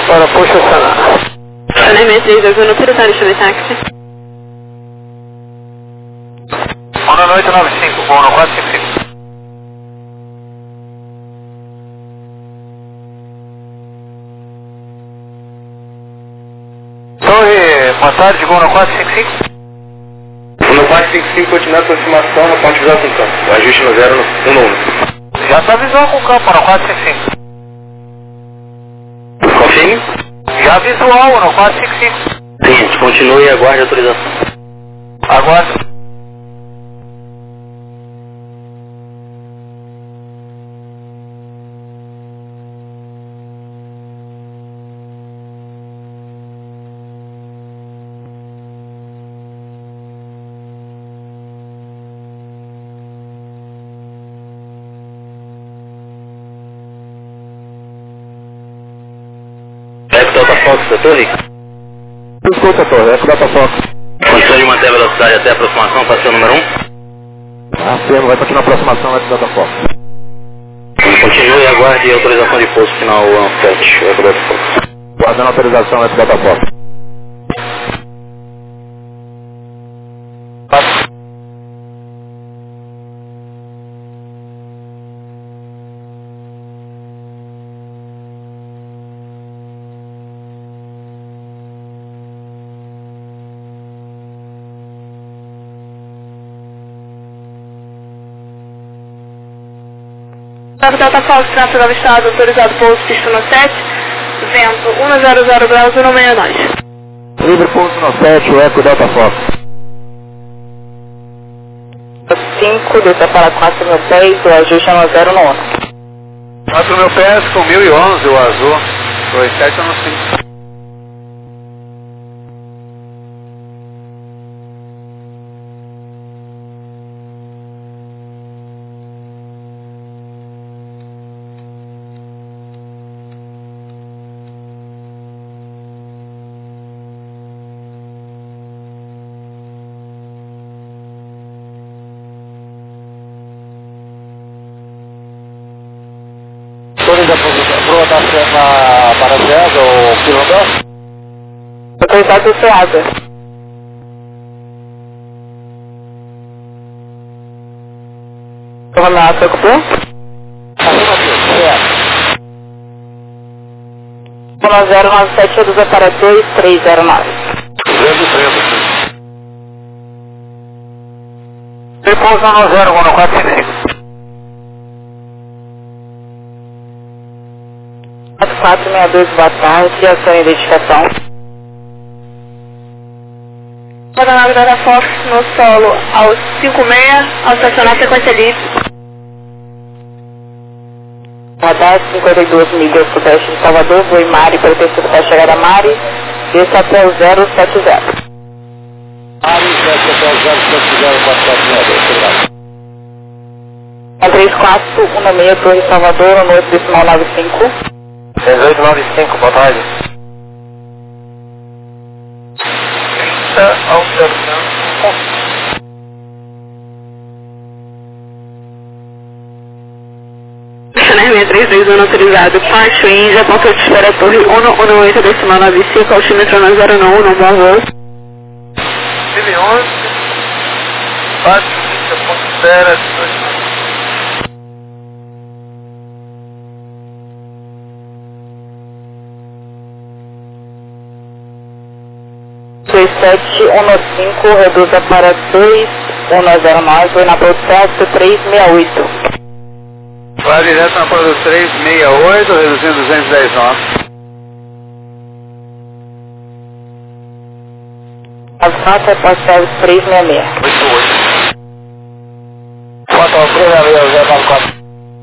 Para puxa Sana. Saneamento 321, autorizaram o táxi. Boa noite, 95, bom, no 455. Torre, boa tarde, bom, no 455. No 455 continua a aproximação na ponte visual com campo. O ajuste no 0 no 1. Já tá visual com o campo, no 455. Confirme? Já visual, no 455. Seguinte, continue e aguarde a autorização. Aguarde. Eco Delta Fox, da torre? Escuta, Torre, Eco Delta Fox. Condição de manter a velocidade até a aproximação, passeio número 1. Afirmo, vai continuar a aproximação, Eco Delta Fox. Continue e aguarde a autorização de pouso final 7, Eco Delta Fox. Guardando a autorização, Eco Delta Fox. Delta Fox, tráfego avistado, autorizado pouso, pista no 7, vento 100 graus, 169. Livre pulso no 7, Eco Delta Fox. 5, desça para 4 mil pés, o ajuste é no 0 no 1. 4 mil pés com 1011, o azul. 27 no 5. Pronta para César, o piloto? Autorizado o César. Vamos lá, seu cupom? Afirmativo, 1097, reduza para 2309. 230. Repouso no 0, 455. 462, boa tarde, a sua identificação. Rodonave Delta Fox no solo aos 56, ao estacionar sequência livre. Radar 52 milhas pro teste de Salvador, voe Mari, pretexto para a chegada a Mari, desça até o 070. Mari, desce até o 070, 449, obrigado. 3416, Torre Salvador, no 8 decimal 95. 3895, boa tarde. 30 ao 0. Saneamento 321 autorizado, Parque Índia, ponto de espera Torre 118 decimal 95, altímetro no 091, no bom voo. 2011, Parque Índia, ponto de espera, 2. Dois 7115, reduza para 2109, na produção 368. Vai direto na porta do 368, reduzindo 210 nós. As notas parciais 366. 88. Quanto ao 366, 094.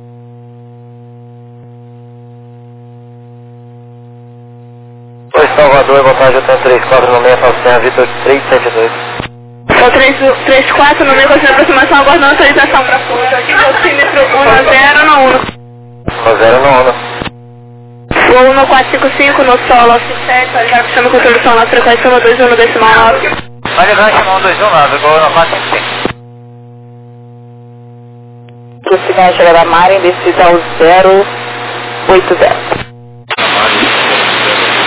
Oi, Salvador, boa tarde, eu tenho 34 no meio, Falsinha, Vitor 372. Só 34 no meio, continua a aproximação, aguardando autorização para pouso. Aqui o altímetro 10 no 1. 0 no 1. Voo no 455, no solo, ao 57, já chama com contribuição na frequência 121 decimal 9. Vai ligar chamar 121, igual na 455. O sinal de chegada a Mari, descida ao 080.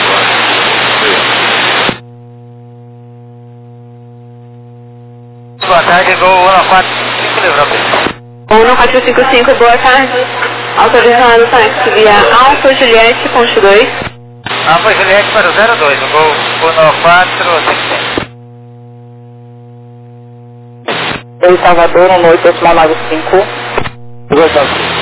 tarde, Gol 1455, Livramento. 1455, boa tarde. Autorizado táxi via Alfa Juliette, ponte 2. Alfa Juliette para o 02, o Gol 1455. Oi, Salvador, 18895. Boa tarde.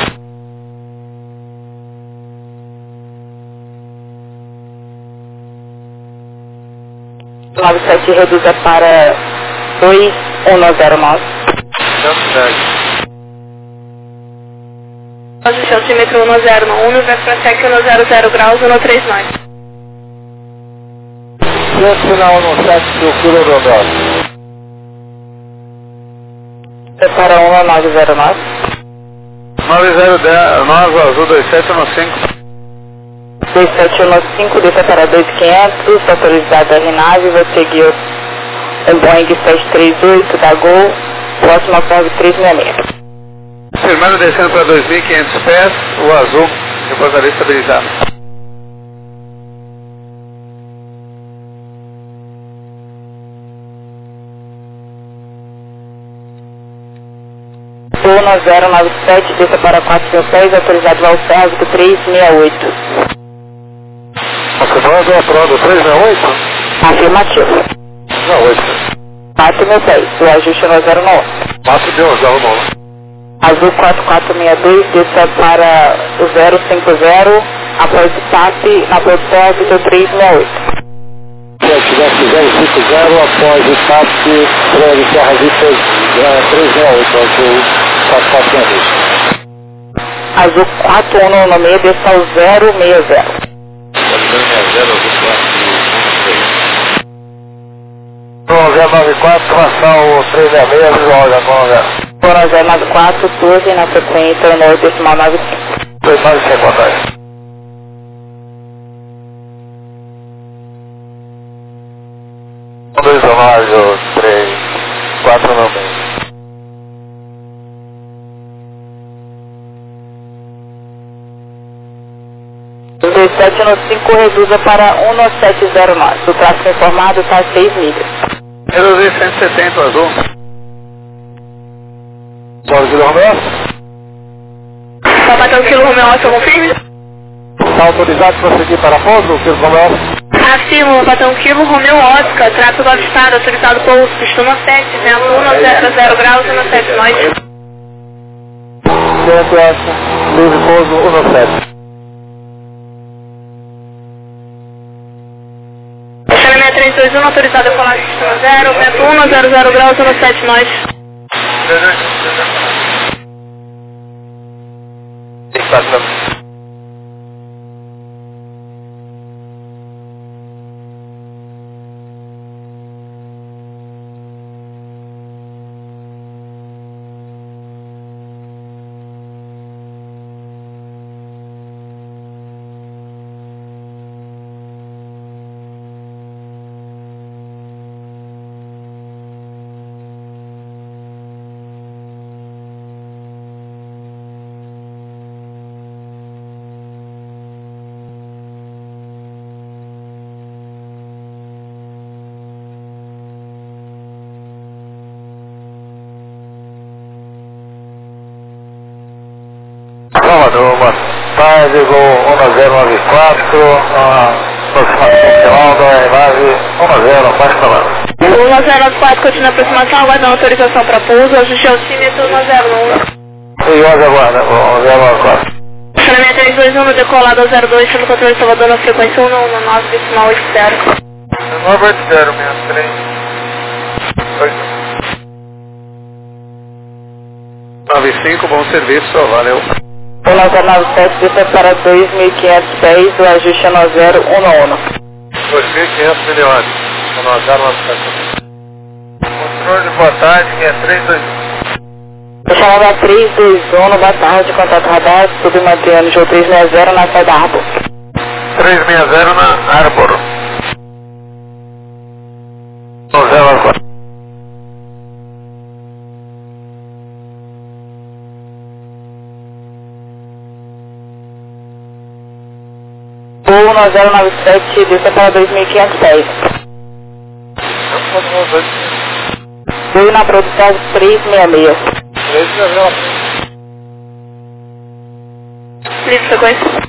97 reduza para 2109. Posição símetro 1091, Vesprotec 100 graus, 139. Final 17 do Kilo Rodado. Para 1909. 9010, azul 2715. 2715, desça para 2500, autorizado a RNAV, vai seguir o Boeing 738 da Gol, próximo ao curva 366. Firmando descendo para 2.500 pés, o azul, reportaria estabilizado. Voo 9097, desça para 4.000 pés, autorizado ao Sérgio 368. Confirmando a prova do 368? Afirmativo. 68. 4.000 pés, o ajuste no 091. Passo de 11, arrumou. Azul 4462, desça para o 050, após o TAP, na posição órbita 368. Se tiver 050, após o TAP, para Serra Vista 368, azul 4462. Azul 4196, desça ao 060. 094, tração 366, visual já com 0. Foram 094, 12 na frequência 1.95. 295, boa tarde. Um, 2, 9, 3, 4, 9. O 2795 reduza para 1709. O tráfego informado está a 6 milhas. Reduzir 170, azul. Pode vir o Romeu? Só bater o quilo Romeu Oscar, confirme? Está autorizado para seguir para pouso, quilo Romeu? Afirmo, bater um quilo Romeu Oscar, tráfego avistado, autorizado pouso, pistona 7, vento 100 graus, 179. Centro S, livre pouso 17. Xalemé 321, autorizado a falar pistona 0, vento 1 graus, 179. Salvador, boa tarde, Gol 1094, aproximação da aeronave 10, baixo comando. 1094, continua a aproximação, aguardando autorização para pouso, ajuste altímetro 101. E 11 aguarda, 1094. Xalemé 321, decolado ao 02, pelo controle de Salvador na frequência 119, decimal 80. 980, 63. 95, bom serviço, valeu. O 997 desce para 2.500 pés, o ajuste é no 011. 2.500 milhões, 1097. Controle de boa tarde, 321. Chamada 321, boa tarde, contato radar, submantriano de 360 na saída da Arbor. 360 na Arbor. 1094. Voo 9097, desça para 2.500 pés. Oi na produção 366. 366. Livre sequência.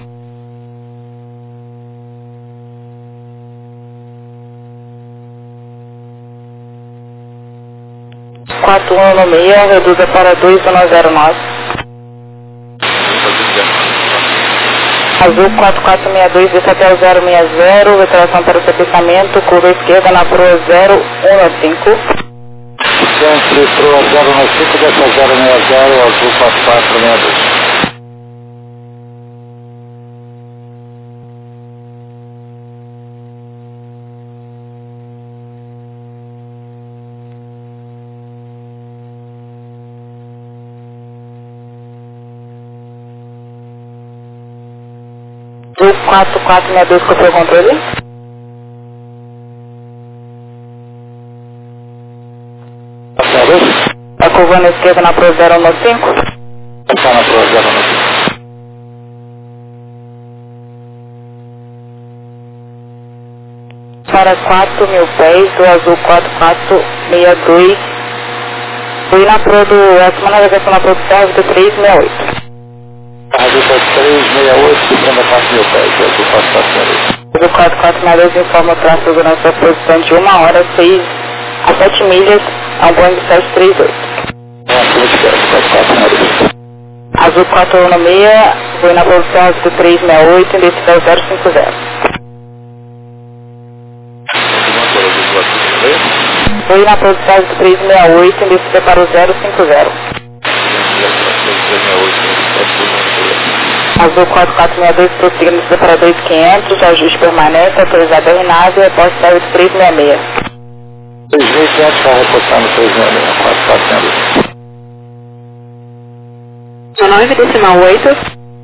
Quatro no meio, reduza para 2109. Azul 4462, desce até o 060, retração para o estabelecimento, curva esquerda na proa 015. Sempre proa 015, desce a 060, azul 4462. Azul 4462, com o seu controle. A curva na esquerda na proa 015. Está na proa 015. Para 4.000 pés, do azul 4462. Fui na proa do, essa navegação na proa do Serra do 368. Azul 368, subindo a 4.000 pés, azul 4462. Azul 4462 informa o tráfego na sua posição de 1 hora 6 a 7 milhas ao Boeing 738. Azul 416, foi na posição do 368 e desceu ao 050. Foi na posição do 368 e desceu para o 050. Azul 4462, prosseguindo no separador 500, ajuste permanente, autorizado a RNAV, reposte serviço 366. 3.500 para repostar no 366, 4462. 9,8.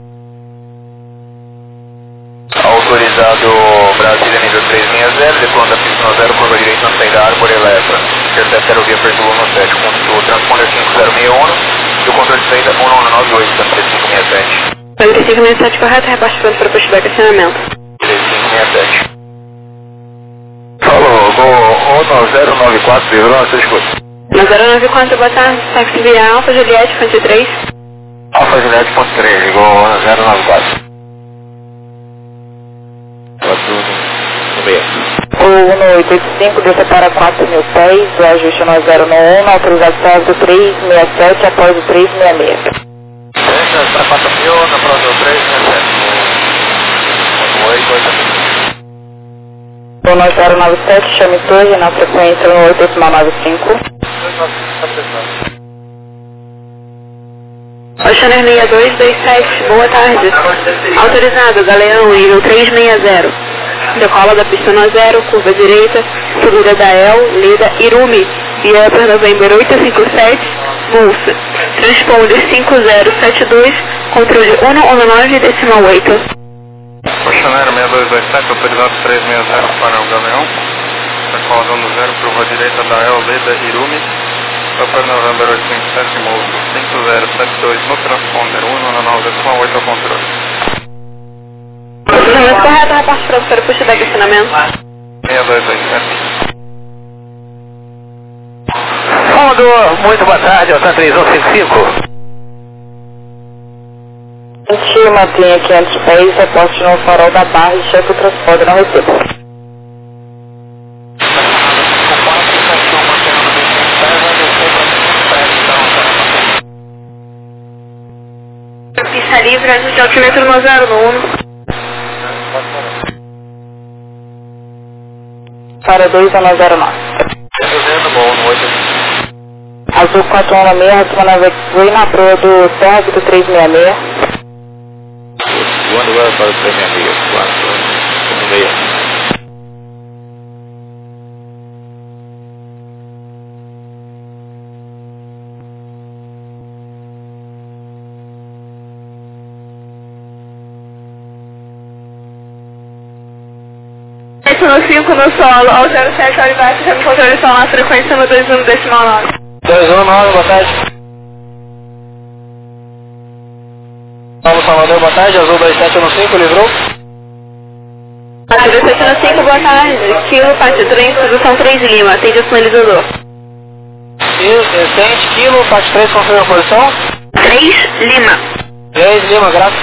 Autorizado Brasília nível 360, decolando da pista 0, curva direita na saída Arbor Eletra. Intercept aerovia Pertulon 17, com transponder 5061 e o controle de saída 1198, 3567. 3567 correto, repasse para o pushback acionamento. 3567. Falou, vou 1094, virou, você escuta. Na 094, boa tarde, táxi via Alfa Juliette, fonte 3. Alfa Juliette, ponto 3, ligou 094. Tava tudo no meio. O 1885, desce para 4.000 pés, o ajuste no 091, autorizado serviço 367 após o 366. Para 4.000, na próxima 367. 1 097, chame torre na frequência 1.895. Oceaner 6227, boa tarde. Autorizado, Galeão, nível 360. Decola da pista no 0, curva direita, subida da El, Leda, Irumi, via para November 857, Mulsa. Transponder 5072, controle 119,8. Oceaner 6227, autorizado 360 para o Galeão. Decola dando 0, curva direita da El, Leda, Irumi. Para November 857, Mulsa. 5072 no transponder 119,8 ao controle. Posicionamento correto, repasse para o puxo de acionamento. 6227. Comandor, muito boa tarde, Altan 3155. Mantenha 500 pés, reposte no farol da barra e chefe o transporte não receba. Pista livre, ajuste altímetro no 091. Para 2 a 909. Azul 416, retoma na proa do Serra do 366. Voando agora para o 366, 416. No 5 no solo, ao 07 ao embaixo, já me controle só na frequência no 21 decimal 9. 219, boa tarde. Paulo Salvador, boa tarde, Azul 2715, livrou? Azul 2715, boa tarde. Kilo, parte 3, introdução 3 Lima, atende o sinalizador. descente, quilo, parte 3, confirma a posição. 3 Lima. 3 Lima, graças.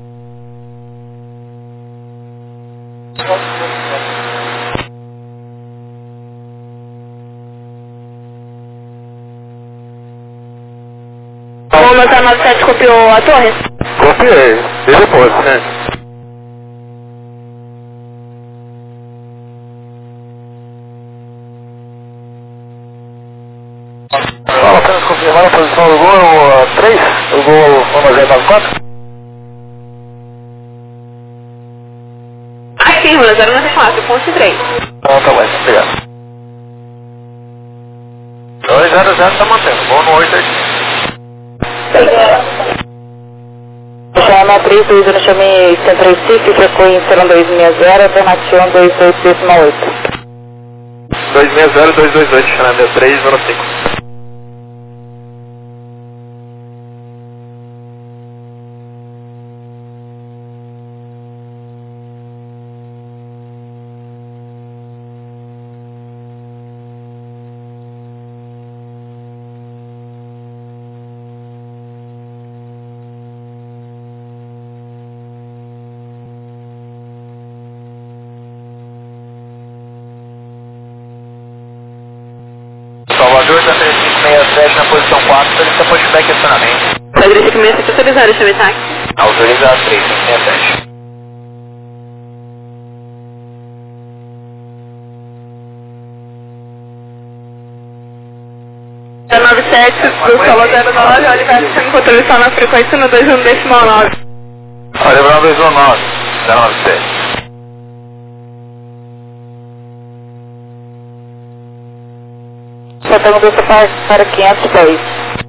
O motor 97 copiou a torre? Copiei, e depois, né? Fala, apenas confirmar a posição do gol 3, o gol 1094. Aqui, 094, ponte 3. Tá bom, obrigado. 200 tá mantendo, gol no 885. Chama 32, chame Centro Recife, frequência 260, alternativa 28,8. 260, 228, chamando 305. Salvador, da 3567 na posição 4, solicita pushback e acionamento. Padre 567 autorizado, chame táxi. Autorizado 3567. Da 97 do Salvador 09, olha, vai ser controle só na frequência no 21,9. Olha, Brown 219, 097. Soltamos essa para 500 pés.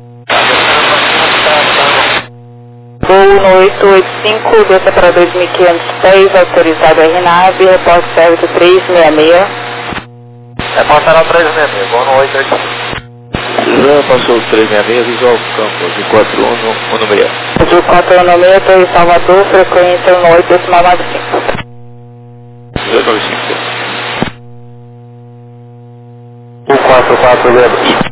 Gol no 885, desça para 2.500 pés, autorizado RNAV, repórter serviço 366. Reportará 366, gol no 885. Já passou 366, visual campo, de 4116. De 416, Torre Salvador, frequência 18,95. 295. O 44 lembra.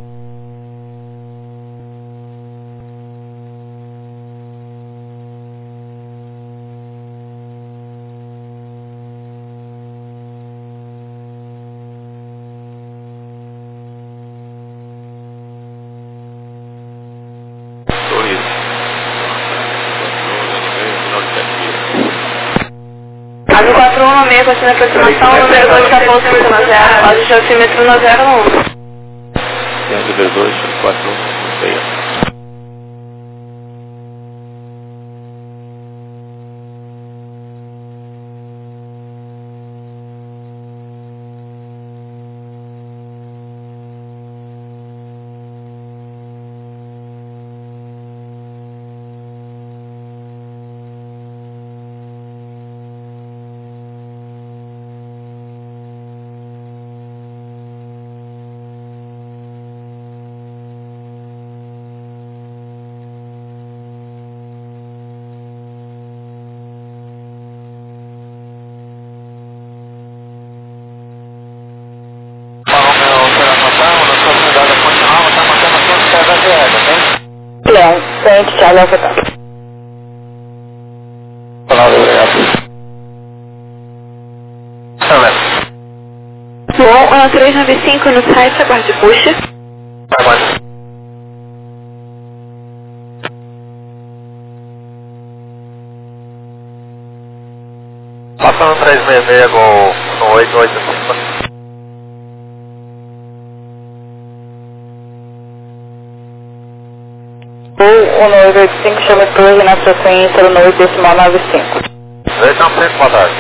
Caso 416, continua a aproximação, número 2 da bolsa na 0, base de altímetro na 01. 102, 4116. Leão, frente, Thiago Alcatá. Bom, 395 no site, aguarde puxa. Passando 366, gol no 885. Ou 1985, chame torre na frequência no 8,95. 295, boa tarde.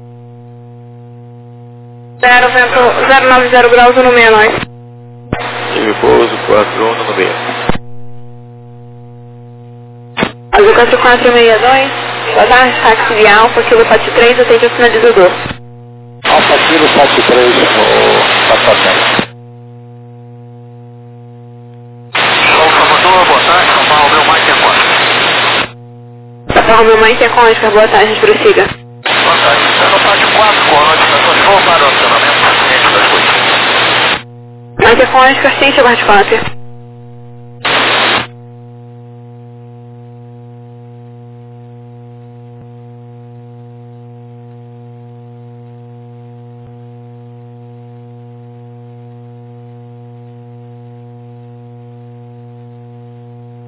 090 graus no 69. Tive pouso 4116. Azul 4462, boa tarde, táxi de Alfa, quilo 43, atende o sinalizador. Alfa Kilo 73 no Patrocínio. Boa tarde, São Paulo, meu Mike é quanto? São Paulo, meu Mike é Oscar, boa tarde, prossiga. Boa tarde, eu não parte 4 com a notificação de voo para o acionamento do cliente das coisas. Mike é Oscar, ciente, aguarde 4.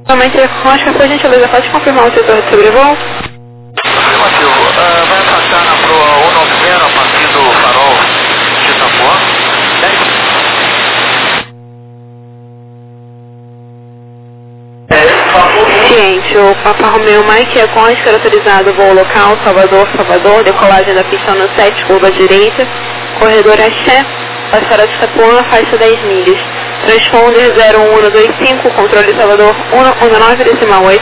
Somente Concha, por gentileza, pode confirmar o setor de sobrevoo? Afirmativo. Vai passar na proa 190 a partir do farol de Itapuã. 10. Ciente, o Papa Romeo Mike é Concha, autorizado voo local, Salvador, decolagem da pista no 7, curva direita, corredor Axé, passará de Itapuã, faixa 10 milhas. Transponder 0125, controle Salvador 119,8.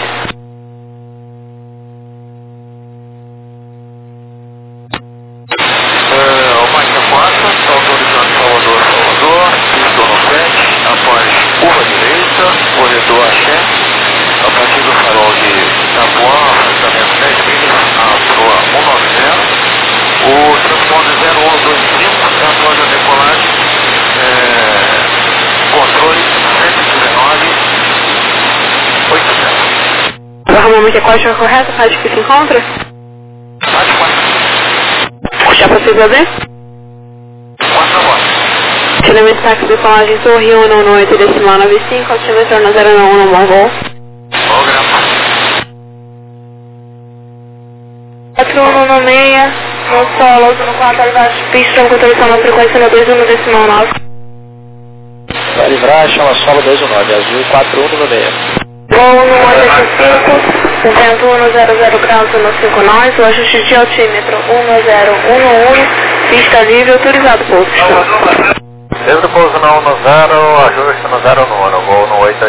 O Mike 4, autorizando Salvador, pista no 7, após curva direita, corredor Axé, a partir do farol de Itapuã, afastamento 10 milhas, a proa 190. O transponder 0125, após a decolagem, controle 119,800. Papa Romeo Mike é Concha, correto? Rádio que se encontra? Rádio 4. Já possível a ver? 4 agora. Finalmente táxi de decolagem Torre 118,95, altímetro na 091, bom voo. Programa. 4196, no solo, no 4, abaixo, pista, controlação na frequência no 21,9. Vai livrar, chama solo 219, azul 4196. Voo no 185, vento 100 graus no 5 nós, o ajuste de altímetro 1011, pista livre, autorizado pouso. Desde o pouso no 10, ajuste no 0 voo no 88.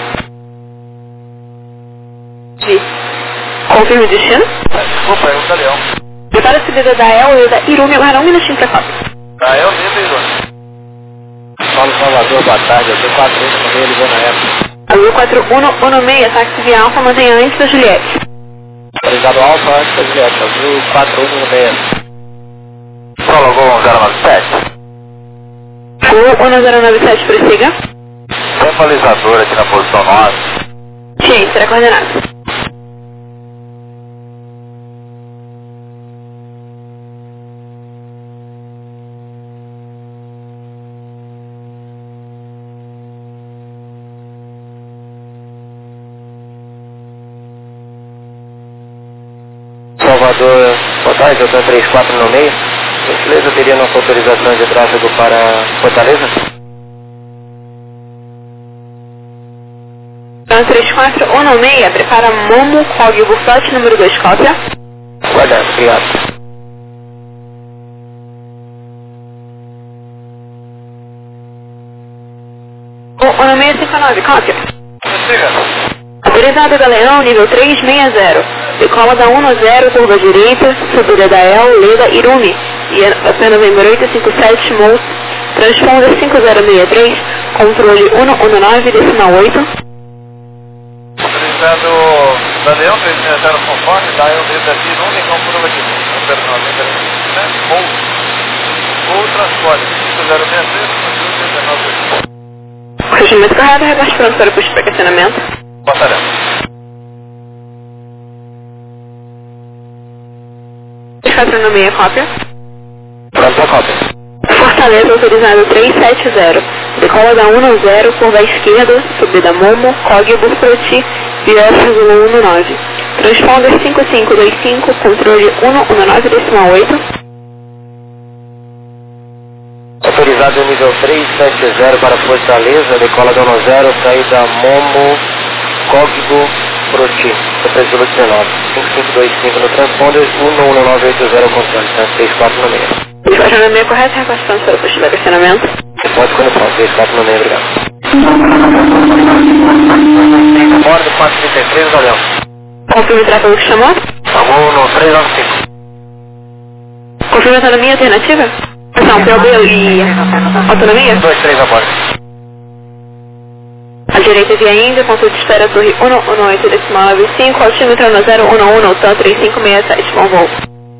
Confirme o destino. Desculpa, é o Galeão. Prepara a subida da El e da Irumi, agora um minutinho pra cá. É o Nilo, Irune. Solo Salvador, boa tarde, azul 4196, ligou na época. Azul 4116, táxi via Alfa, mantenha antes da Juliette. Autorizado Alfa, antes da Juliette, azul 4196. Solo Gol 1097. Gol 1097, prossiga. Temporalizador aqui na posição 9. Ciência, será coordenado. Salvador, boa tarde, eu estou 34 no meio. Gentileza, teria nossa autorização de tráfego para Fortaleza? 3416, prepara Momo, Cog, Buffet, número 2, cópia. Guardado, obrigado. O 1659, cópia. Obrigado. Autorizado Galeão, nível 360. Decola da 10, curva direita, subida da El, Leda, Irumi. E a November 857, Mouse. Transponder 5063, controle 119,8. Autorizado Galeão 360 conforme, da eu desde aqui, Irune, com curva de número 90, ou transporte 5063, controle 119,8. Regimento correto, rebaixo pronto para o puxo para estacionamento. Batalhão. Astronomia, cópia. Pronto, a cópia. Fortaleza, autorizado 370. Decola da 10, curva à esquerda, subida Momo, Cog, Buffet, via 19. Transponder 5525, controle 119,8. Autorizado nível 370 para Fortaleza, decola da 10, saída Momo, Código Proti, Prefeitura 19, 5525 no transponder, 11980 controle, 34 no meio. Astronomia correta, rebaixando para o puxo para estacionamento. Pode conexão, 34 no meio, obrigado. Bordo 433, Galeão. Confirme o tráfego que chamou. Vamos no 395. Confirme a autonomia alternativa. Não, PLB e autonomia. 23 a bordo. A direita via Índia, ponto de espera Torre 118,95, altímetro no 011, OTAN 3567, bom voo.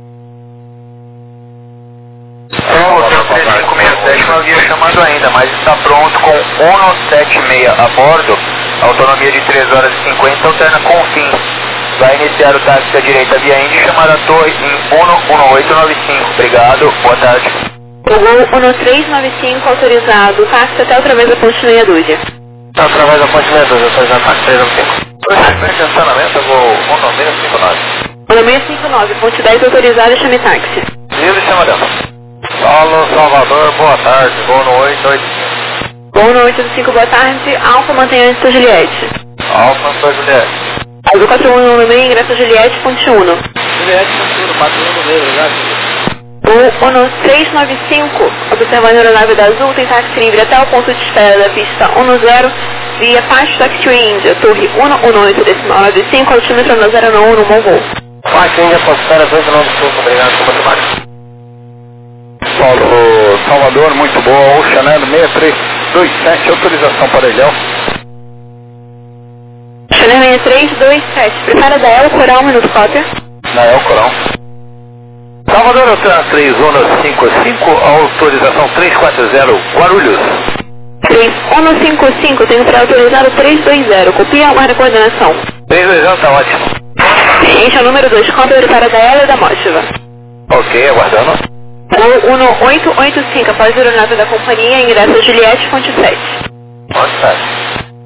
O 3567 não havia chamado ainda, mas está pronto com 176 a bordo, autonomia de 3 horas e 50, alterna com fim. Vai iniciar o táxi à direita via Índia, chamada Torre em 11895. Obrigado, boa tarde. O voo 1395 autorizado, táxi até através da ponte meia dúzia. Através da ponte meia dúzia, autorizado táxi 395. Estacionamento, vou condomínio 59. Condomínio 59, ponte 10 autorizado, chame táxi. Livre, chama dela. Paulo, Salvador, boa tarde, vou no 885. Voo no 885, boa tarde, Alfa mantém antes da Juliette. Alfa, sou Juliette. Azul 41 no meio, ingresso Juliette, ponte 1. Juliette, Fonte 1, 41 no meio, obrigado. Voo no 395, observando a aeronave da Azul, tem táxi livre até o ponto de espera da pista 10, via Fast Taxi Índia, torre 118.95, altímetro 091 no bom voo. Faixa Índia, Postera 295, obrigado, comando Max. Paulo, Salvador, muito boa, Oceanero 6327, autorização para Ilhéu. Chanel 6327, prepara da El Coral, minuto cópia. Na El Coral. Salvador, Oceano 3155, autorização 340, Guarulhos. 3155, tenho pré-autorizado 320, copia, aguarda a coordenação. 320, tá ótimo. Enche o número 2, cópia, prepara da El e da Mótiva. Ok, aguardando. Voo 1885, após a aeronave da companhia, ingresso Juliette, fonte 7. Fonte 7.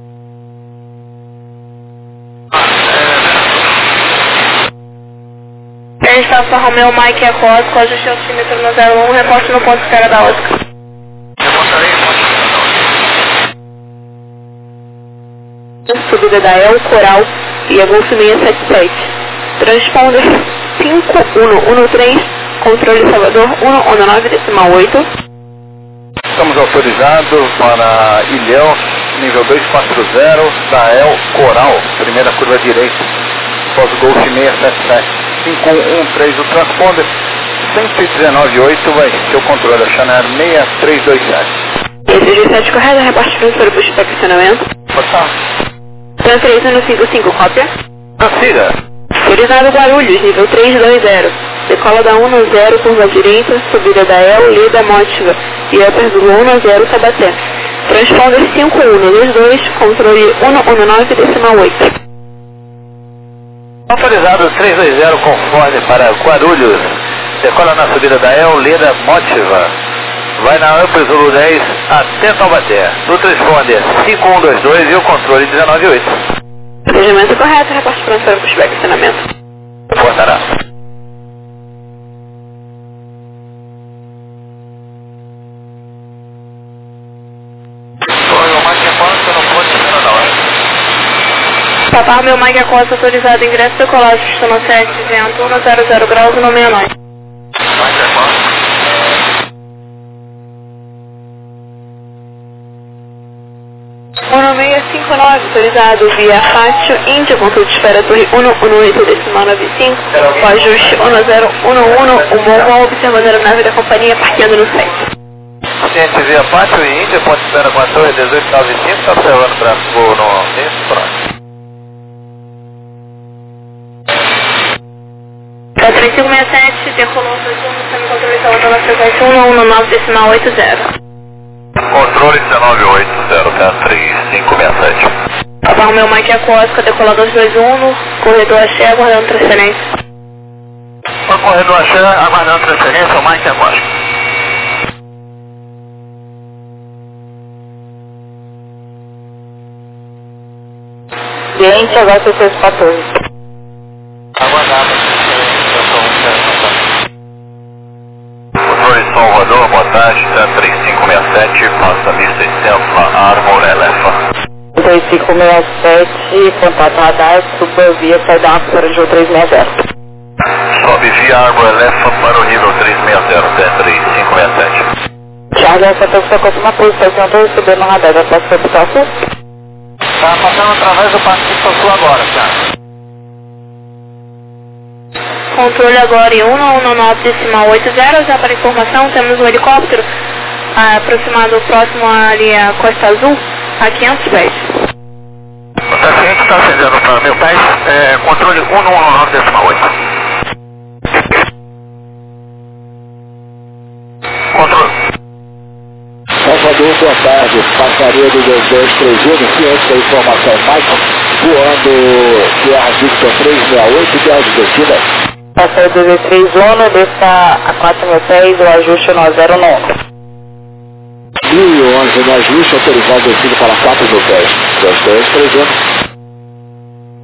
Estação Romeo Mike Acosta, com ajuste altímetro no 01, reporte no ponto de espera da Oscar. Subida da El Coral e a Golf 677. Transponder 5113, controle Salvador 119,8. Estamos autorizados para Ilhéu, nível 240, da El Coral, primeira curva direita, após o Golf 677. 5113, o transponder 119.8 vai ser o controle da Chanel 6327. Esse G7 correto, reporte transfer para o estacionamento. Passar. Transferência no 55, cópia. Transfira. Autorizado Guarulhos, nível 320. Decola da 10, curva direita, subida da El, Lida Mótiva e upper do 10, Tabaté. Transponder 5122, controle 119,8. Autorizado 320 conforme para Guarulhos. Decola na subida da El, Lida Mótiva. Vai na Upper Zulu 10 até Taubaté. No transponder 5122 e o controle 198. Procedimento correto, reporte pronto para o pushback estacionamento. Reportará. Foi o Mike Acosta, não pode ser na hora. Papar meu Mike Acosta autorizado, ingresso decolagem, pista no 7, vento 100 graus no 69. Mike Acosta. 1659, autorizado via Pátio Índia, ponto de espera torre 118,95, com ajuste 1011, o Mongo observando a aeronave da companhia parqueando no 7. Ciente via Pátio e Índia, ponto de espera com a torre 1895, está observando para voo no 6, pronto. 3567, decolou 21, semi-controle Salvador na frequência 119,80. Controle 198, 3567. Papar meu Mike Acosta, decolador 221, corredor Axé, aguardando transferência. Para corredor Axé, aguardando transferência, o Mike Acosta. Cliente H614. Aguardado. Controle Salvador, boa tarde, 3567, passa 1600 na Arbor Elefa. 3567, contato radar, suba via Saidão para o nível 360. Sobe via Arbor Elefa para o nível 360, 3567. Charlie, essa pessoa costuma posição, estou subindo no radar, já posso ser para o sul? Está passando através do Pacífico Sul agora, Thiago. Controle agora em 119,80, já para informação, temos um helicóptero aproximado próximo ali à Costa Azul, a 500 pés. O paciente está acendendo para 1000 pés, controle 119,8. Controle. Salvador, boa tarde. Passaria do 2231, ciente da informação, Michael, voando Sierra Victor 368, de altitude. Passou do 231, desça a 4.000 pés, o ajuste no 091. 1011 no ajuste, autorizado descido para 4.000 pés. 2231.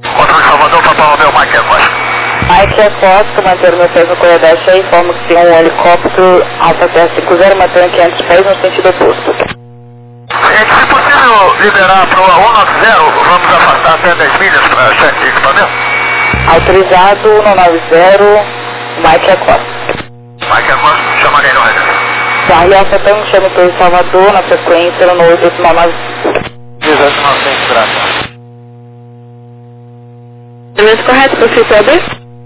Papa Romeo, Mike Ecosta. Mike Ecosta, manter meu peso corredor cheio, informo que tem um helicóptero Alfa Terra 50, mantendo 500 pés no sentido oposto. Gente, se possível liberar para o 190, vamos afastar até 10 milhas para cheque de equipamento. Autorizado 190, Mike Ecosta. Mike Ecosta, chamarei no reserva. Charlie Alfa Tango, chame Torre Salvador, na frequência no 889. 18.900, graças. Elemento correto, possível abrir?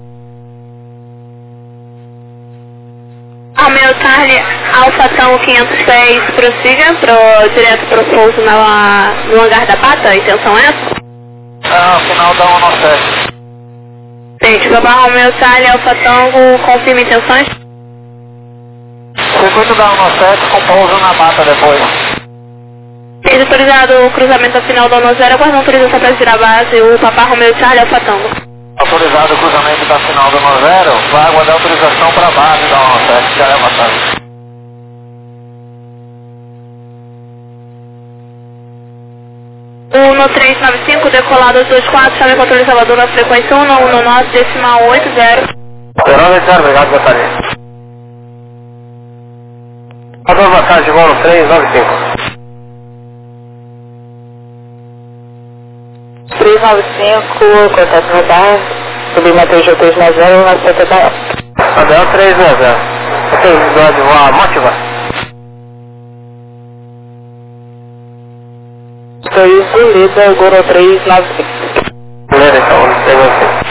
Romeo Charlie Alfa Tango 500 pés, prossiga direto para o pouso no hangar da Pata, a intenção é essa? Final da 197. Gente, Papa Romeo Charlie Alfa Tango, confirma intenções? Circuito da 197 com pouso na mata depois. Seja autorizado o cruzamento final da 10, aguardando autorização para girar a base, o Papa Romeo Charlie Alfa Tango. Autorizado o cruzamento da final da 10, vai aguardar autorização para a base da 197, já é avançado. O 1395, decolado 24, chame controle Salvador na frequência 119, decimal 80. Obrigado, Gostaria. Padrão vacante de voo 395. 395, contato radar, submeteu o 390 na seta da L. Padrão 390. Vocês de voar Motiva? 2 Lida, Goro 395. Beleza, então, 395.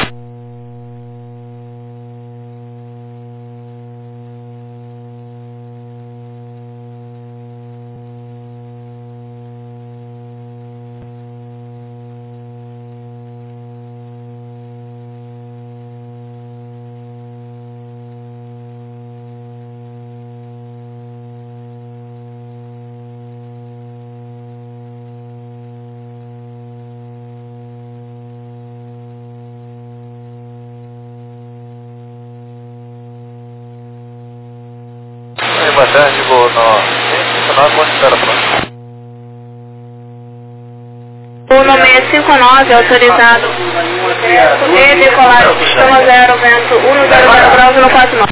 Bastante, vou no 159, pronto. 1659, autorizado. E decolar, sistema 0, vento 100 graus no 49.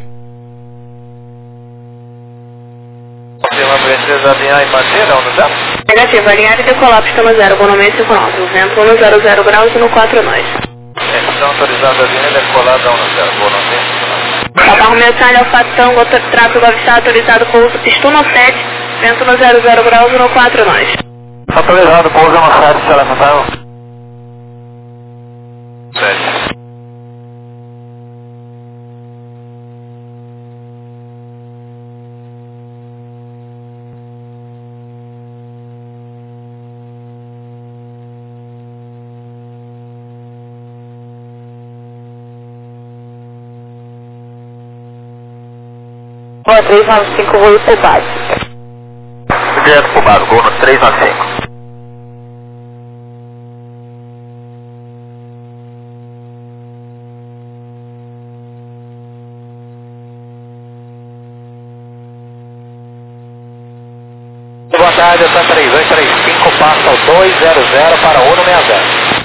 Sistema princesa alinhar e manter, não dá? Negativo, alinhar e decolar, sistema 0, voo no 659, vento 100 graus no 49. Estão autorizados a alinhar e decolar da 10, voo no 659. Papa Romeo Charlie Alfa Tango, tráfego avistar autorizado pouso Pistuno 7, vento no 00 graus no 49. Autorizado pouso no 7, se levantar. 7. Rua 395, voo por base. Direto pro base, voo no 395. Boa tarde, essa 3235 passa o 200 para o 160.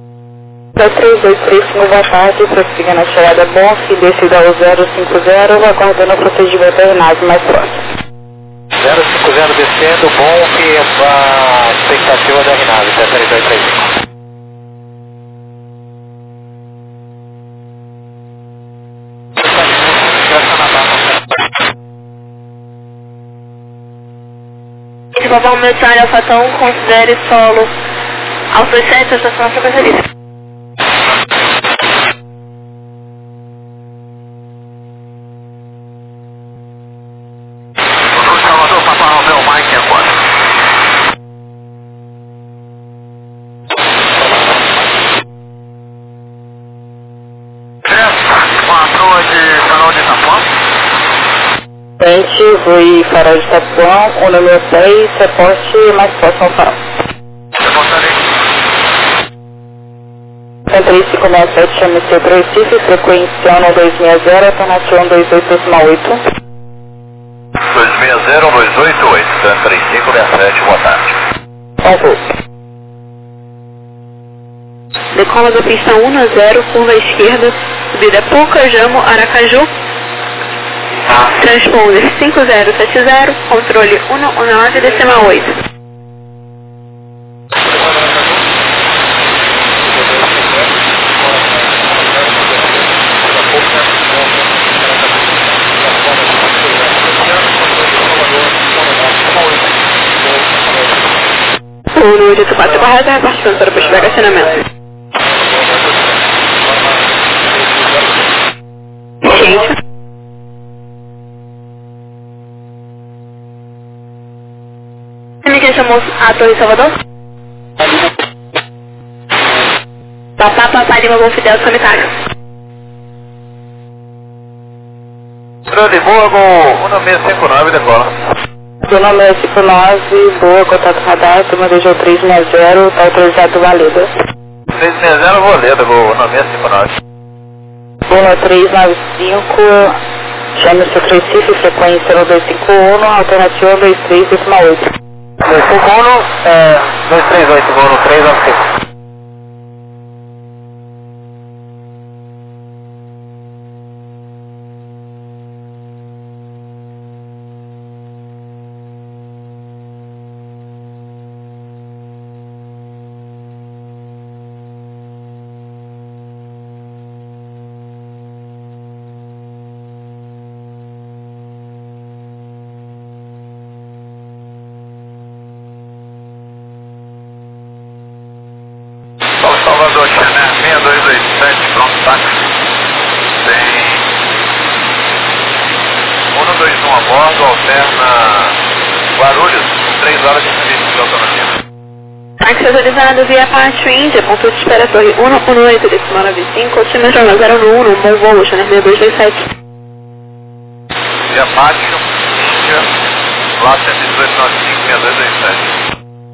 3235, boa tarde, prossiga na chegada Bonf, descida ao 050, aguardando o procedimento da RNAV mais próximo. 050 descendo, Bonf, a expectativa da RNAV, 3235. Papa Romeo Charlie Alfa Tango, considere solo Alfa 7, estação frequência. Salvador, Papa Romeo, Mike Ecosta. Patroa de farol de Itapuã. Frente, Rui Farol de Itapuã, o número 6, reporte mais próximo ao farol. Reportarei. 3567, chame-se para Recife, frequência 1260, alternativa 12888. 260 288, 3567, boa tarde. Concurso. decola da pista 190, curva esquerda, subida Puca, Jamo, Aracaju, transponder 5070, controle 119,8. O 184 correto, repartindo para o posto de estacionamento. Gente. Você me chamou a Torre Salvador? Papá, Lima, Golf Delta, comentário. De boa com 1659, decola. Meu nome é 59, boa, contato radar, turma DG 360, está autorizado Valeda. 360 Valeda, vou na 659. Boa 395, chame o seu Recife, frequência no 251, alternativa 23,8. 251, 238, vou no 395. Salvador, Xané, 6227, pronto, táxi. Tem 121 a bordo, alterna Guarulhos, 3 horas de serviço de autonomia. Táxi autorizado via Pátio Índia, ponto de espera Torre 118, decimal 95, otimista 091, bom voo, Xané 6227. Via Pátio, Índia, lá 11895, 6227.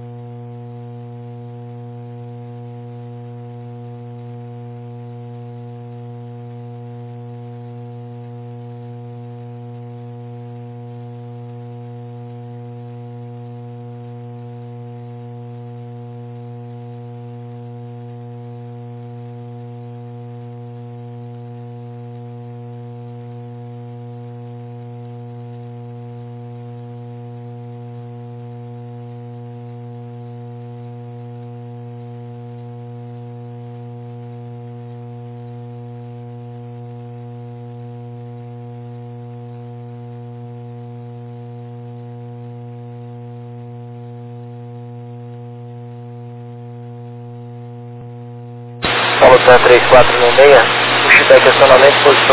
Paulo 3496, pushback acionamento, posição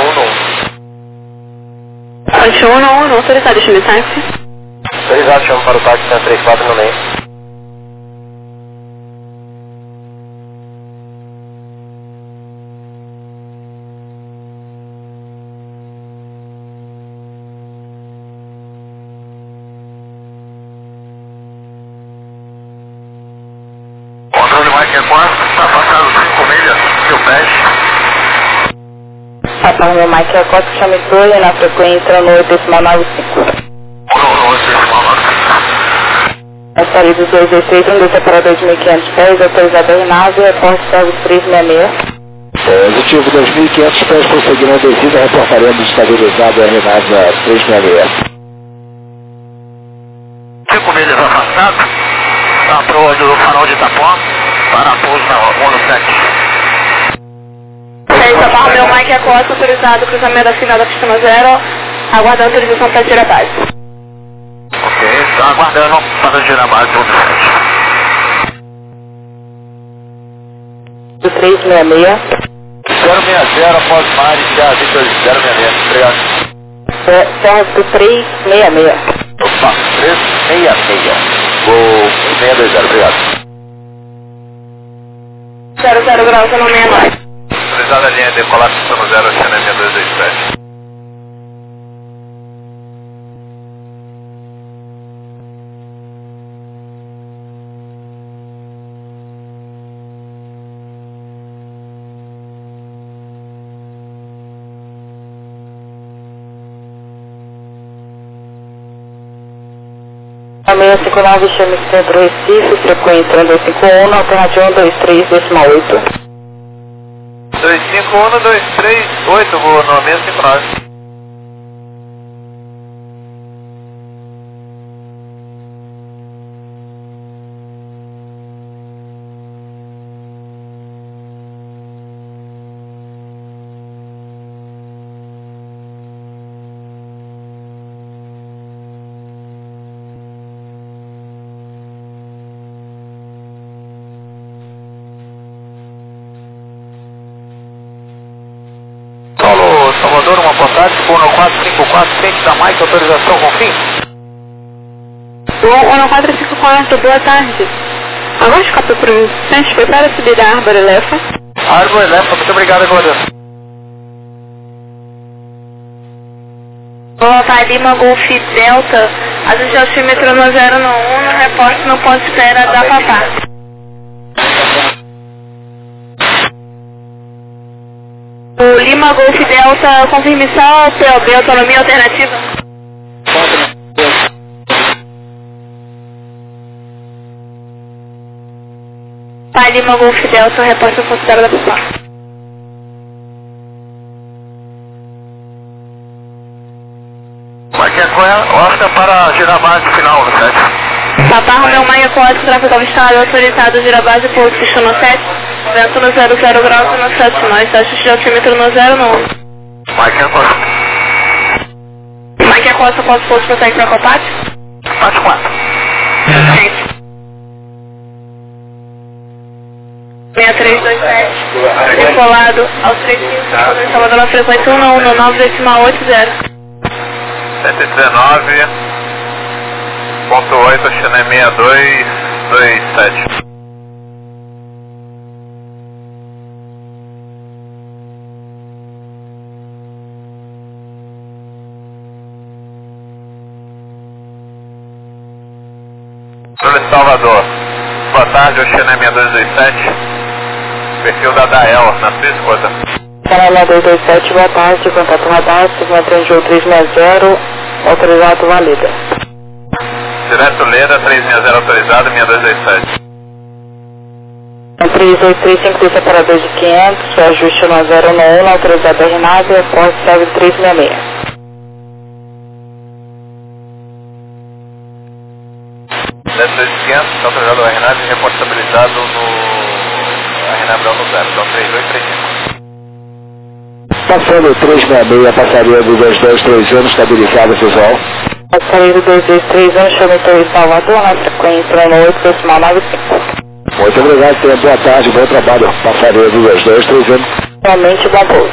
1-1. Pátio 1 autorizado, chame táxi. Autorizado, chamo para o táxi 3496. Controle Mike 4, está passando 5 milhas, seu peixe. Papá, meu Mike é 4, chame Torre na frequência no 8,95. A saída do 216, um separador de 1.500 pés, autorizado a Renave, reporte serviço 366. Positivo 2.500 pés, prosseguindo a descida, reportaremos estabilizado a Renasa 366. 5 milhas afastado, na proa do farol de Itapuã, para pouso na 17. São Paulo, meu Mike é 4, autorizado, cruzamento da final da pista 0, aguardando autorização para tirar a base. Ok, está aguardando para girar a base do Do 366. 060 após mar, iniciar Victor 066, obrigado. Certo, 366. Opa, 366. Vou 620, obrigado. 00 graus, eu não meia mais. Autorizada a linha de decolar pista no 0, Xané 6227. A 659, chame Centro Recife, frequência 251, alternativa 123,8. 251-238, vou no 659. Salvador, uma contato, 1454, frente da Mike, autorização com fim. 1454, boa tarde. Agora escapa por um instante, prepara a subida à Arbor Elefa. Arbor Elefa, muito obrigado, agora. Olá, Lima Golf Delta, ajuste altímetro no 091, reporte no ponto de espera da Papá. O Lima Golf Delta, confirme só POB, autonomia alternativa. Pai Lima Golf Delta, reporte no ponto de espera da Papá. Oscar para girar base final no 7. Papá Romeu Maia, código tráfego avistado, autorizado, gira base, pouso, pista no 7. Vento no 00 graus e no 7 nós, ajuste de altímetro no 0 no 1. Mike Costa. Mike Costa, posso pouso, prossegue para Copate? Parte 4. Gente. 6327, decolado aos 35, Salvador na frequência 119,80. 119.8, China 6227. Salvador, boa tarde, China 6227. Perfil da Dael, na sua esposa. Canal 227, boa tarde, contato radar, sigma 360, autorizado, válida. Direto Leda, 360 autorizado, 6227. 383, separador de 500, ajuste no 091, autorizado a RNAV, reporte serve 366. Direto 500, autorizado a RNAV, reporte estabilizado no RNAV no 0, então 3235. Passando 366, passaria do 223 estabilizado, visual. Passaria do 223, chama em Salvador, na frequência 98, decimal 95. Muito obrigado, tenha boa tarde, bom trabalho. Passaria do 223. Realmente bom pouso.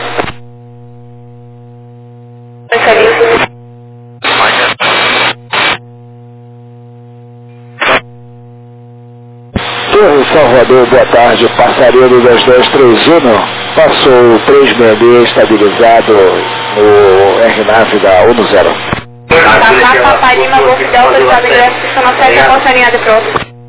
Torre Salvador, boa tarde, passaria do 2231, passou 366 estabilizado no RNAV da 10. Papai Lima Golf Delta, autorizado ingresso, pista no 7, aposta alinhada pronto.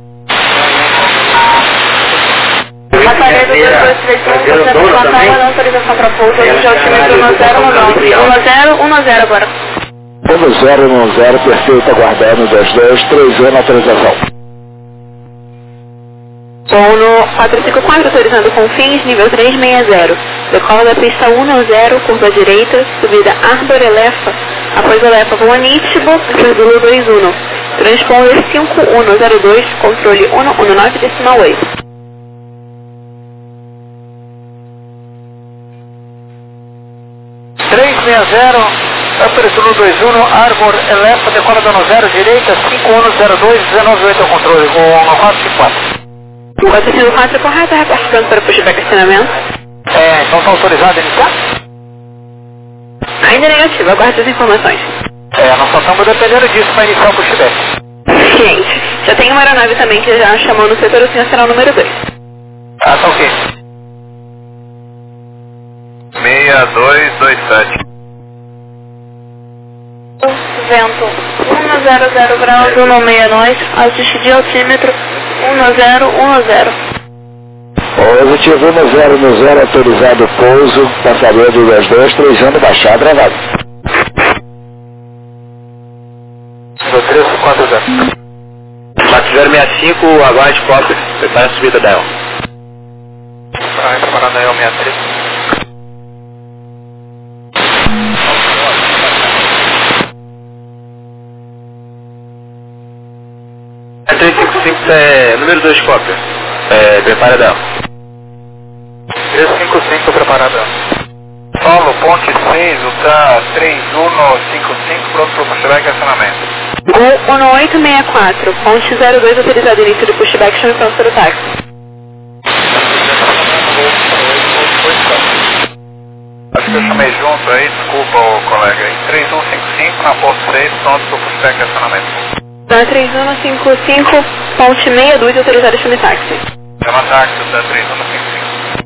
Passaria do 2231, não autorização para pouso, ajuste altímetro no 019, 10 agora. 10, perfeito, aguardando 2231, autorização. Sono 454, autorizando com fins, nível 360. Decola da pista 10, curva direita, subida Arbor Elefa. Após Elefa, voo Anítibo, Perdulo 21. Transponder 5102, controle 119,8. Perdulo 21, Arbor Elefa, decola da 10, direita, 5102, 198 ao controle, com 454. 454 correto, reporte pronto para pushback acionamento. Então está autorizado a iniciar? Ainda negativo, aguarde as informações. Nós só estamos dependendo disso para iniciar o pushback. Gente, já tem uma aeronave também que já chamou no setor, o senhor será o número 2. Tá ok. 6227. Vento 100 graus, 160 nós, ajuste de altímetro 1010. Positivo 10, autorizado pouso, passaria do 2230, baixar, gravado. 340. Max 065, aguarde cópia, prepara a subida dela. Para a Dael 63. número 2, cópia. Preparadão. 355 preparadão. Solo, ponte 6, ultra 3155, pronto para o pushback e acionamento. Gol 1864, ponte 02 autorizado início do pushback, chame pronto para o táxi. Acho que eu chamei junto aí, desculpa o colega aí. 3155 na ponte 6, pronto para o pushback e acionamento. Na 3155, ponte 62 autorizado chame táxi. Chama táxi da 3155.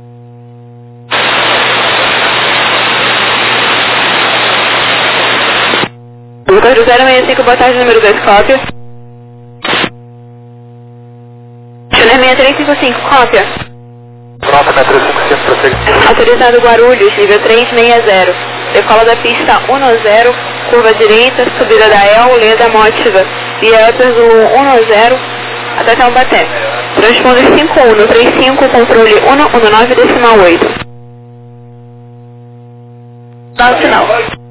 Lucas do 065, boa tarde, número 2, cópia. Channel 6355, cópia. Pronto, 6355, prossegue. Autorizado Guarulhos, nível 360. Decola da pista 10, curva direita, subida da El, Leda Mótiva. Via Upper Zulu 10, até Taubaté. Transponder 5135, controle 119, decimal 8. Dá o sinal.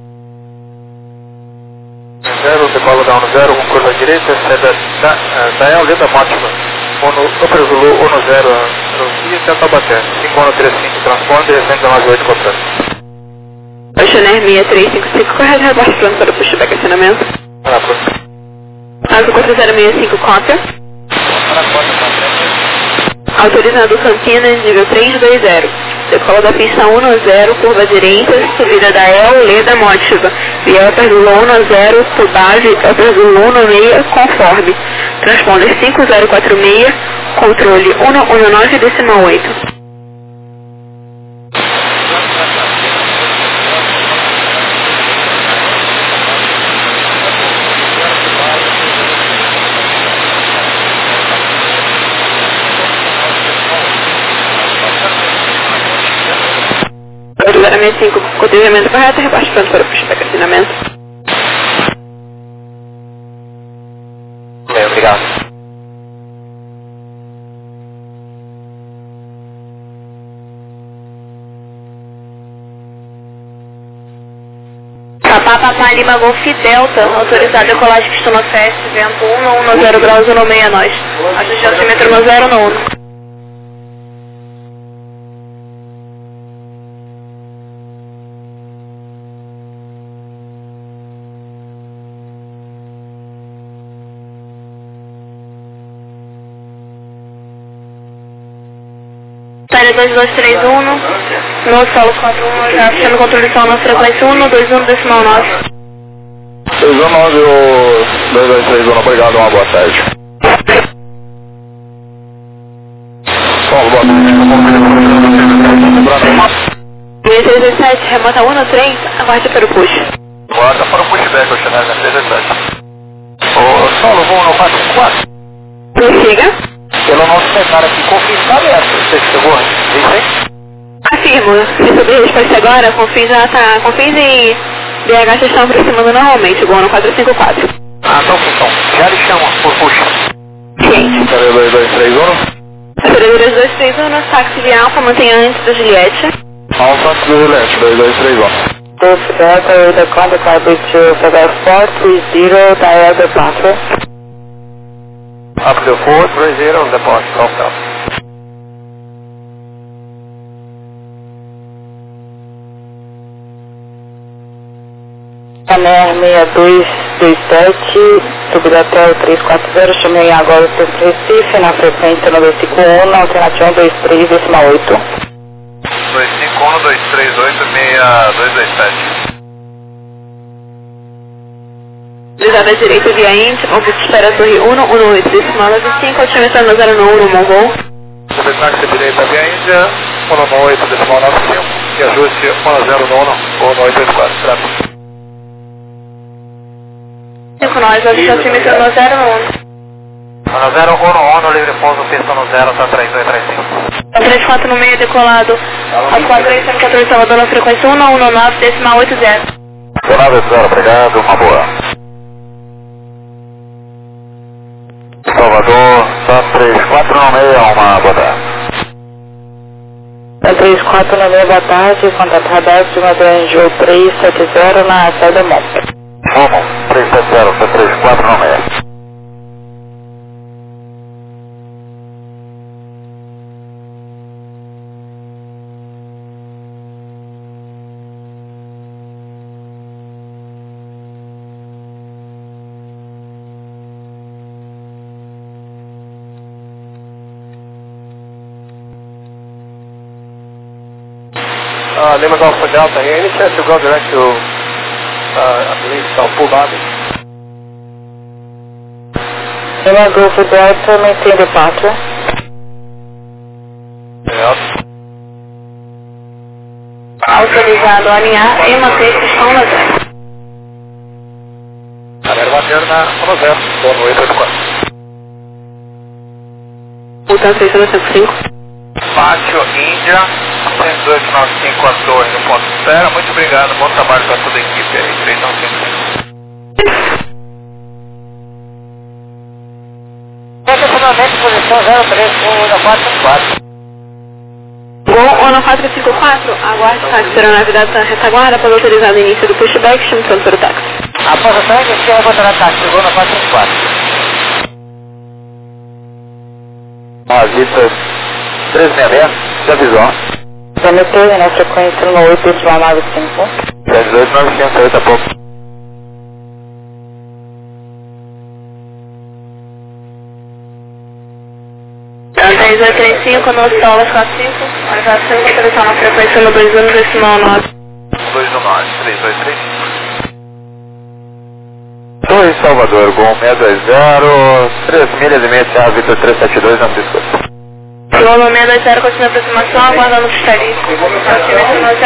0, decola da 10, com curva direita, saída da El, Leda Mótiva. Upper Zulu 10, e até Taubaté. 5135, transponder 198, controle. Channel 6355, correto, rebote pronto para o pushback acionamento. Asa 4065, cópia. Autorizado Campinas, nível 320. Decola da pista 10, curva direita, subida da El, Leda Mótiva. Via Upper Zulu 10, Tubave, Upper Zulu 16, conforme. Transponder 5046, controle 119, decimal 8. Autorizado 65, cotejamento correto, rebaixo pronto para o pushback acionamento. Bem, obrigado. Papá Lima Golf Delta, autorizado decolagem pistona fest, vento 110 graus 169 nós. Ajuste altímetro no 0 no 1. Série 2231, no solo 41, já fechando controle de som na frequência 121, decimal 9. 619, o 2231, obrigado, uma boa tarde. Solo, boa tarde. 617, remota 13, aguarde para o push. Guarda para o pushback, o Chanel 617. O Solo, voo no 454. Prossiga. Pelo nosso cenário aqui, confio está aberto. Você chegou? Isso aí? Afirmo, se sobre a resposta agora, Confins já tá. Confins e BH já estão aproximando normalmente, igual no 454. Ah, então, já lhe chama por puxa. Ciente. Cadê 2231? Aceleradores 231, táxi de Alfa, mantenha antes da Juliette. Alfa antes do Juliette, 2231. Golf Delta with a contact climate to 7430, dial departure. Up to 430, deposit, off down. Channel 6227, subida até o 340, chamei agora o seu Recife, na frequência 951, na alternativa 123, decimal 8. 251, 238, 6227. Deslizada à direita via Indy, convite espera a torre 118, decimal 95, altímetro no 091, Mongol. Subtáxi direita via Índia, 118, decimal 95, e ajuste 109, 1884, tráfego. 5 nós, ajuste altímetro no 011. 011, livre pouso, pista no 0, tá 3235. 34 no meio, decolado. As 4314, Salvador, na frequência 119, decimal 80. 190, obrigado, uma boa. Salvador, tá 3496, uma boa tarde. 3496, boa tarde, contato radar, cima do Anjo 370 na saída Momo. Momo, 370, tá 3496. Lima Golf Delta here. Any chance to go direct to, I believe it's called Pool Lobby? Lima Golf Delta, maintain departure. Autorizado a alinhar e manter pistão no 0. Galera, batendo na 10, boa noite, 84. Voltando 655. Pátio Índia, 10295 a torre no ponto de espera. Muito obrigado, bom trabalho para toda a equipe aí, 3155. Estacionamento, posição 0311454. Gol 1454, aguarde táxi para a navidade da retaguarda, após autorizado início do pushback, chame pronto para o táxi. A posição inicial é botar a táxi, Gol 454. Vista 366, já avisou. Prometeu na frequência no 895. 12900, daqui a pouco. Então, 3835, no Solas 45, mas já sei que ele está na frequência no 21,9. 219, 323. Torre Salvador, Gol 620, 3 milhas e meia, Serra Vitor 372, não se escuta. Gol 620, continua a aproximação, aguardando o pistalista. Altímetro no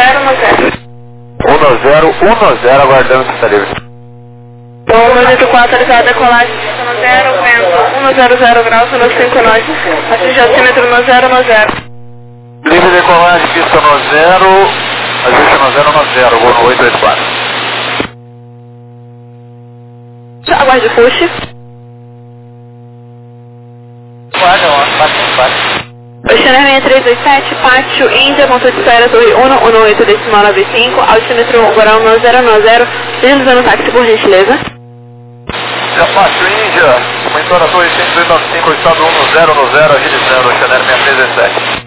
10, aguardando que está livre. Gol 284, alisado decolagem, pista no 0, vento 100 graus, no 5 nós. Atinge o altímetro no 0. Livre decolagem, pista no 0, ajuste no 0, Gol no 884. Aguarde o push. Guarda, 454. Oceaner 6327, Pátio Índia, ponto de espera, torre 118, decimal 95, altímetro Guarão no 090, deslizando o táxi por gentileza. Pátio Índia, aumentou na torre 195, estado 110, agilizando, Oceaner 6327.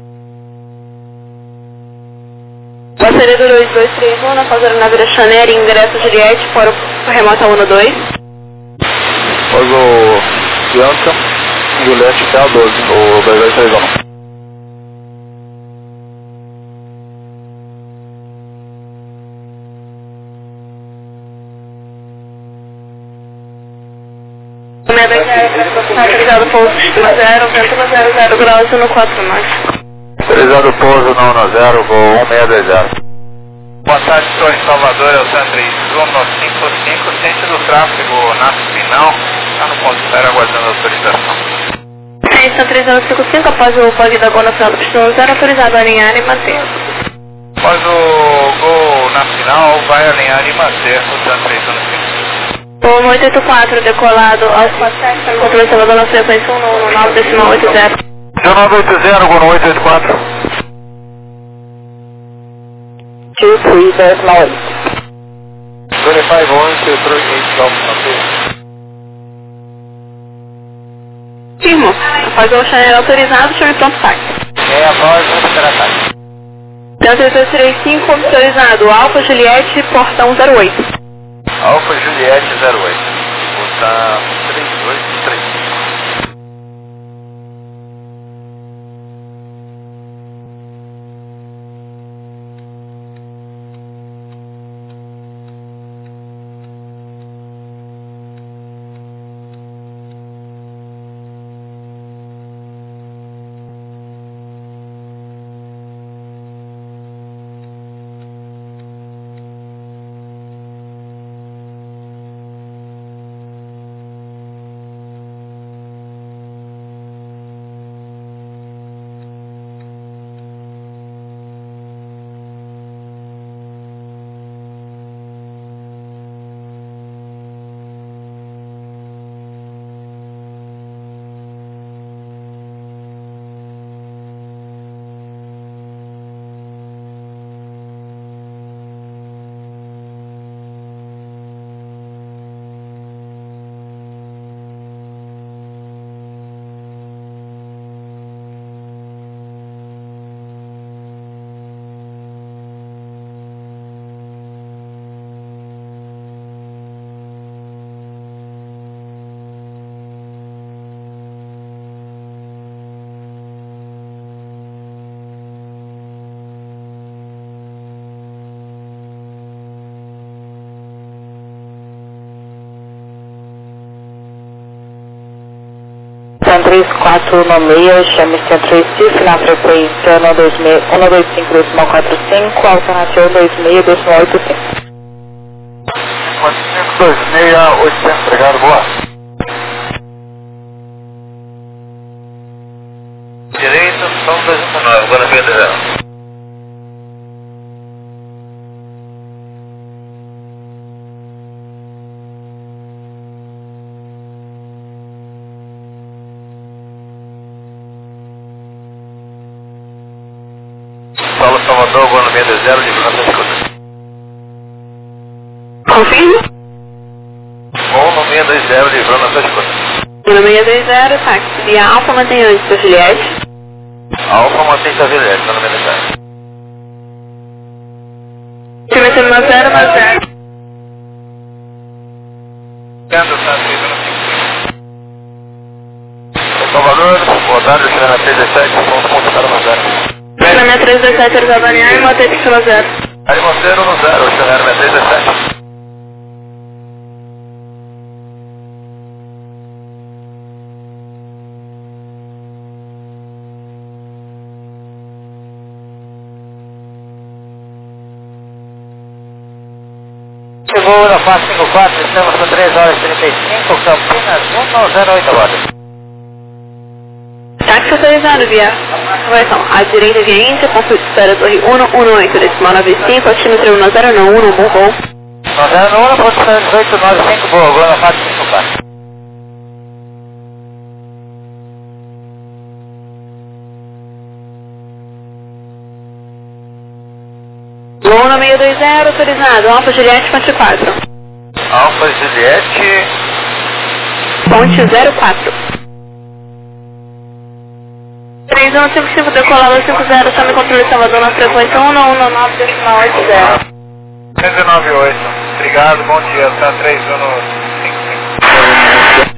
Bateria do 2231, após a navira Chaner, ingresso Juliette, fora remota 12. Após o Bianca, Juliette K12, o 2231. Autorizado pouso sistema 0, vento no 00 graus no 4 mais. Autorizado pouso no 10, Gol 1620. Boa tarde, Torre Salvador, é o Sandri, Zona 55, centro do tráfego na final, está no ponto de espera aguardando a autorização. São 3055, após o plug da Gol na final do pistão 0, autorizado a alinhar e manter. Após o Gol na final, vai alinhar e manter o Sandri, Zona 55. Gol 884, decolado aos 47, controle Salvador na frequência 119, decimal 80. 1980, Gol no 884. 2308. 25 on to 38 Golf North. Firmo, após o Chanel autorizado, chame pronto táxi. É a voz do secretário. 3335, autorizado, Alfa Juliette, portão 08. Alfa Juliette 08. Botar 323. Sun 3416, chame Centro Recife, na frequência 125,45, alternativa 126,85. 526, obrigado, boa. Direita, São 219, agora via 0. Paulo Salvador, Gono 620, livrando a escuta. Confirme? Gono 620, livrando a escuta. Gono 620, táxi via Alfa mantém antes da Juliette. Alfa mantém a Juliette, Gono 620. Chame 0, 0. Salvador, boa tarde, China 317, ponto para no 0. Chame 317, Arizavanian e mantém pixel 0. Aí Monteiro no 0, China 317. Chegou na faixa 54, estamos com 3 horas e 35, Campinas 108 horas. Táxi autorizado via conversão à direita via Índia, ponto de espera torre 118, decimal 95, altímetro 1091, bom voo. 901, posição 1895, boa, agora na faixa 54. Luna 620, autorizado, Alfa Juliette, ponte 4. Alfa Juliette, Ponte 04. 3155, decolado 50, chame controle Salvador na frequência 119,80. 198, obrigado, bom dia, tá 3155.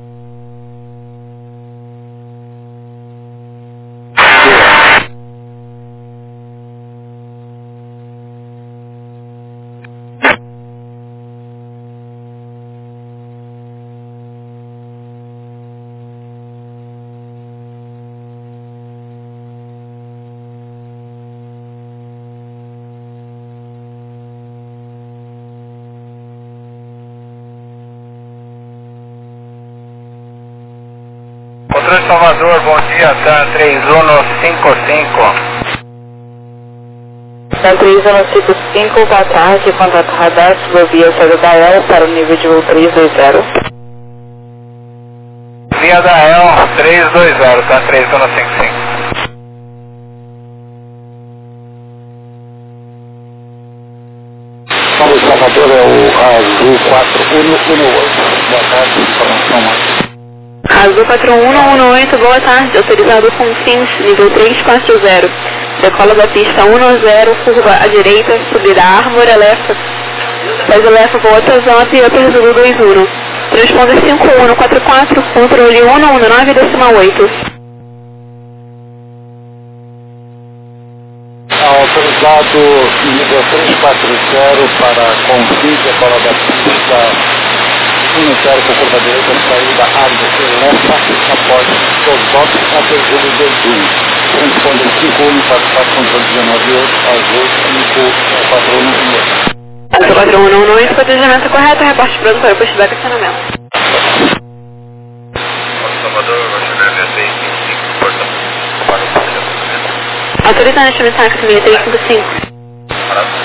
Controle Salvador, bom dia, tá 3155. Sun 3155, boa tarde, contato radar, subvia César da El para o nível de voo 320. Via da El 320, tá 3155. Paulo Salvador é o Azul 4118. Boa tarde, informação mais. Azul 4118, boa tarde, autorizado com fins, nível 340. Decola da pista 10, curva à direita, subida Árvore, Elefa. Faz Elefa, volta Zop e upper Zulu 21. Transponder 5144, controle 119,8. Autorizado nível 340 para config, decola da pista 10 com curva direita, saída área Elefa, após Zop, upper Zulu 21. Transponder 5144, controle 198, Azul 54118. Azul 4118, protegimento correto, reporte pronto para o pushback e acionamento. Salvador, China 625, portão. Autorizando, chame táxi 6355. Parado.